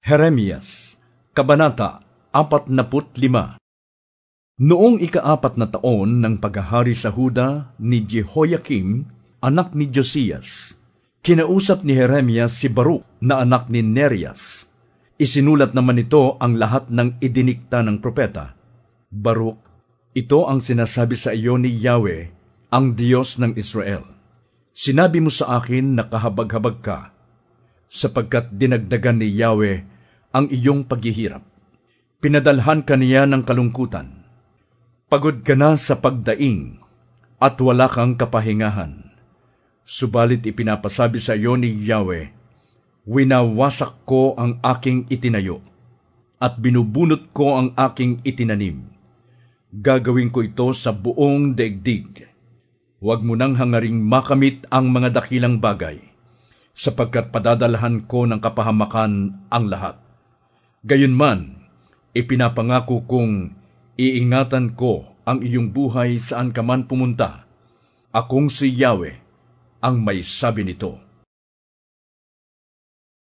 Jeremias, Kabanata 45. Noong ika-4 na taon ng paghahari sa Huda ni Jehoiakim, anak ni Josias, kinausap ni Jeremias si Baruch na anak ni Nerias. Isinulat naman ito ang lahat ng idinikta ng propeta. Baruch, ito ang sinasabi sa iyo ni Yahweh, ang Diyos ng Israel. Sinabi mo sa akin na kahabag-habag ka, sapagkat dinagdagan ni Yahweh ang iyong paghihirap. Pinadalhan ka niya ng kalungkutan. Pagod ka na sa pagdaing, at wala kang kapahingahan. Subalit ipinapasabi sa iyo ni Yahweh, winawasak ko ang aking itinayo, at binubunot ko ang aking itinanim. Gagawin ko ito sa buong daigdig. Huwag mo nang hangaring makamit ang mga dakilang bagay, sapagkat padadalhan ko ng kapahamakan ang lahat. Gayunman, ipinapangako kong iingatan ko ang iyong buhay saan ka man pumunta. Akong si Yahweh ang may sabi nito.